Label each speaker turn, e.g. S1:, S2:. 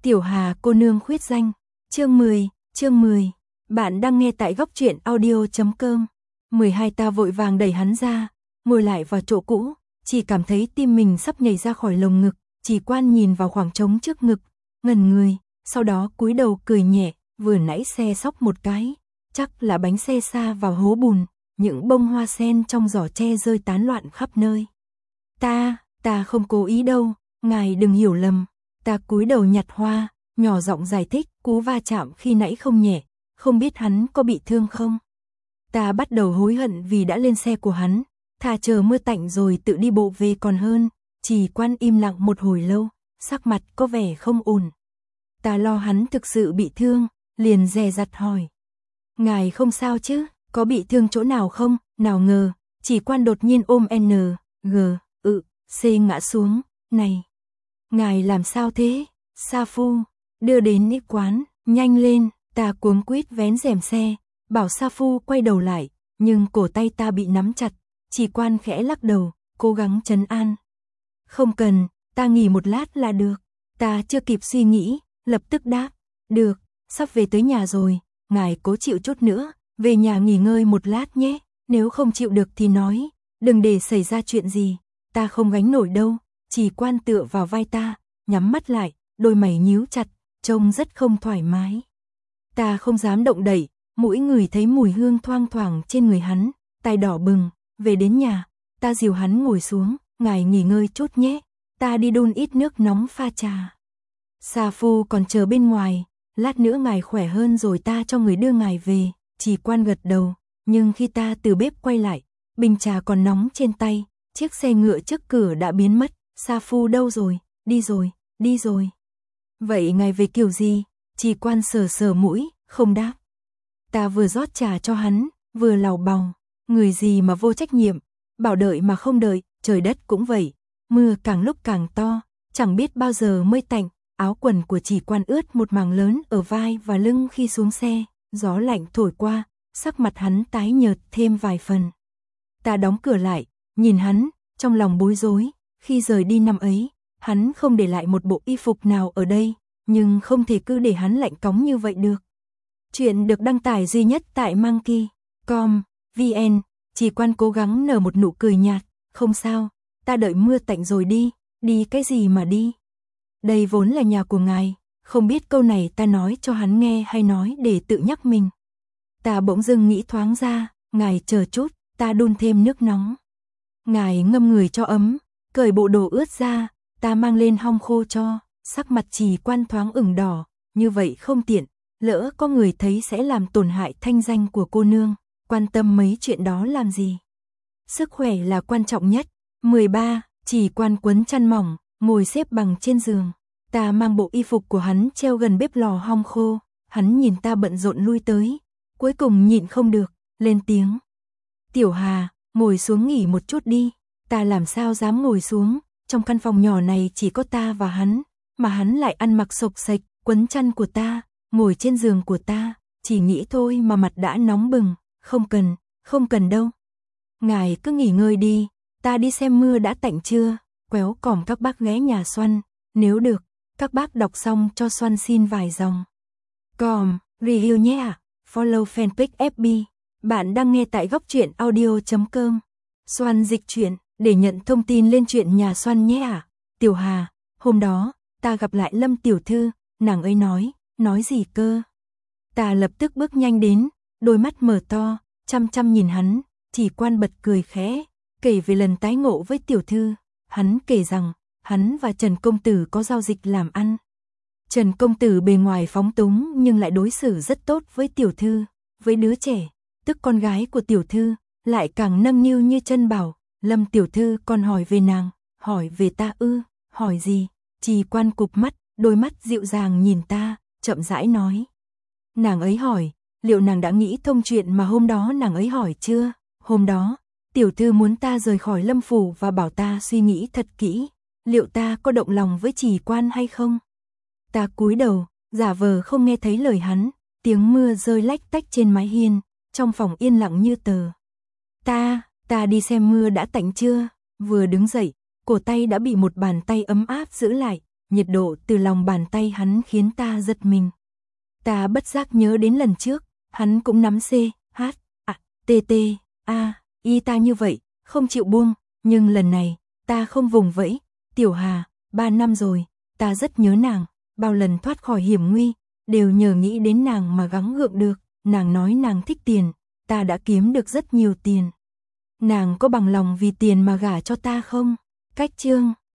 S1: Tiểu Hà cô nương khuyết danh, chương 10. Bạn đang nghe tại góc truyện audio.com. 12 ta vội vàng đẩy hắn ra, ngồi lại vào chỗ cũ, chỉ cảm thấy tim mình sắp nhảy ra khỏi lồng ngực, Chỉ Quan nhìn vào khoảng trống trước ngực, ngẩn người, sau đó cúi đầu cười nhẹ, vừa nãy xe xóc một cái, chắc là bánh xe sa vào hố bùn, những bông hoa sen trong giỏ tre rơi tán loạn khắp nơi. Ta không cố ý đâu, ngài đừng hiểu lầm. Ta cúi đầu nhặt hoa, nhỏ giọng giải thích, cú va chạm khi nãy không nhẹ, không biết hắn có bị thương không. Ta bắt đầu hối hận vì đã lên xe của hắn, thà chờ mưa tạnh rồi tự đi bộ về còn hơn. Chỉ Quan im lặng một hồi lâu, sắc mặt có vẻ không ổn. Ta lo hắn thực sự bị thương, liền dè dặt hỏi. Ngài không sao chứ, có bị thương chỗ nào không? Nào ngờ, Chỉ Quan đột nhiên ôm C ngã xuống. Này, ngài làm sao thế? Sa Phu, đưa đến y quán, nhanh lên. Ta cuống quýt vén rèm xe, bảo Sa Phu quay đầu lại, nhưng cổ tay ta bị nắm chặt. Chỉ Quan khẽ lắc đầu, cố gắng trấn an. Không cần, ta nghỉ một lát là được. Ta chưa kịp suy nghĩ, lập tức đáp. Được, sắp về tới nhà rồi, ngài cố chịu chút nữa, về nhà nghỉ ngơi một lát nhé. Nếu không chịu được thì nói, đừng để xảy ra chuyện gì, ta không gánh nổi đâu. Chỉ Quan tựa vào vai ta, nhắm mắt lại, đôi mày nhíu chặt, trông rất không thoải mái. Ta không dám động đậy, mũi người thấy mùi hương thoang thoảng trên người hắn, tai đỏ bừng. Về đến nhà, ta dìu hắn ngồi xuống, ngài nghỉ ngơi chút nhé, ta đi đun ít nước nóng pha trà. Sa Phu còn chờ bên ngoài, lát nữa ngài khỏe hơn rồi ta cho người đưa ngài về. Chỉ Quan gật đầu, nhưng khi ta từ bếp quay lại, bình trà còn nóng trên tay, chiếc xe ngựa trước cửa đã biến mất. Sa Phu đâu rồi? Đi rồi. Vậy ngài về kiểu gì? Chỉ Quan sờ mũi, không đáp. Ta vừa rót trà cho hắn, vừa lầu bầu, người gì mà vô trách nhiệm, bảo đợi mà không đợi, trời đất cũng vậy, mưa càng lúc càng to, chẳng biết bao giờ mới tạnh. Áo quần của Chỉ Quan ướt một mảng lớn ở vai và lưng khi xuống xe, gió lạnh thổi qua, sắc mặt hắn tái nhợt thêm vài phần. Ta đóng cửa lại, nhìn hắn, trong lòng bối rối. Khi rời đi năm ấy, hắn không để lại một bộ y phục nào ở đây, nhưng không thể cứ để hắn lạnh cóng như vậy được. Chuyện được đăng tải duy nhất tại monkey.com.vn. Chỉ Quan cố gắng nở một nụ cười nhạt. Không sao, ta đợi mưa tạnh rồi đi cái gì mà đi. Đây vốn là nhà của ngài, không biết câu này ta nói cho hắn nghe hay nói để tự nhắc mình. Ta bỗng dưng nghĩ thoáng ra, ngài chờ chút, ta đun thêm nước nóng. Ngài ngâm người cho ấm, cởi bộ đồ ướt ra, ta mang lên hong khô cho. Sắc mặt Chỉ Quan thoáng ửng đỏ, như vậy không tiện, lỡ có người thấy sẽ làm tổn hại thanh danh của cô nương, quan tâm mấy chuyện đó làm gì. Sức khỏe là quan trọng nhất. 13. Chỉ Quan quấn chăn mỏng, ngồi xếp bằng trên giường. Ta mang bộ y phục của hắn treo gần bếp lò hong khô, hắn nhìn ta bận rộn lui tới, cuối cùng nhịn không được, lên tiếng. Tiểu Hà, ngồi xuống nghỉ một chút đi. Ta làm sao dám ngồi xuống, trong căn phòng nhỏ này chỉ có ta và hắn, mà hắn lại ăn mặc xộc xệch, quấn chăn của ta, ngồi trên giường của ta, chỉ nghĩ thôi mà mặt đã nóng bừng. Không cần đâu. Ngài cứ nghỉ ngơi đi, ta đi xem mưa đã tạnh chưa. Quéo cỏm các bác ghé nhà Xoăn, nếu được, các bác đọc xong cho Xoăn xin vài dòng. Review nhé ạ. Follow fanpage FB. Bạn đang nghe tại góc truyện audio.com. Xoăn dịch truyện, để nhận thông tin lên truyện nhà Xoăn nhé ạ. Tiểu Hà, hôm đó, ta gặp lại Lâm tiểu thư, nàng ấy nói gì cơ? Ta lập tức bước nhanh đến, đôi mắt mở to, chăm nhìn hắn. Chỉ Quan bật cười khẽ, kể về lần tái ngộ với tiểu thư. Hắn kể rằng, hắn và Trần công tử có giao dịch làm ăn. Trần công tử bề ngoài phóng túng nhưng lại đối xử rất tốt với tiểu thư, với đứa trẻ, tức con gái của tiểu thư, lại càng nâng niu như chân bảo. Lâm tiểu thư còn hỏi về nàng, hỏi về ta ư? Hỏi gì? Chỉ Quan cụp mắt, đôi mắt dịu dàng nhìn ta, chậm rãi nói. Nàng ấy hỏi, liệu nàng đã nghĩ thông chuyện mà hôm đó nàng ấy hỏi chưa? Hôm đó, tiểu thư muốn ta rời khỏi Lâm phủ và bảo ta suy nghĩ thật kỹ, liệu ta có động lòng với Chỉ Quan hay không? Ta cúi đầu, giả vờ không nghe thấy lời hắn, tiếng mưa rơi lách tách trên mái hiên, trong phòng yên lặng như tờ. Ta đi xem mưa đã tạnh chưa? Vừa đứng dậy, cổ tay đã bị một bàn tay ấm áp giữ lại, nhiệt độ từ lòng bàn tay hắn khiến ta giật mình. Ta bất giác nhớ đến lần trước, hắn cũng nắm C, H, A, T, T, A, y ta như vậy, không chịu buông, nhưng lần này, ta không vùng vẫy. Tiểu Hà, 3 năm rồi, ta rất nhớ nàng, bao lần thoát khỏi hiểm nguy, đều nhờ nghĩ đến nàng mà gắng gượng được. Nàng nói nàng thích tiền, ta đã kiếm được rất nhiều tiền. Nàng có bằng lòng vì tiền mà gả cho ta không? Cách chương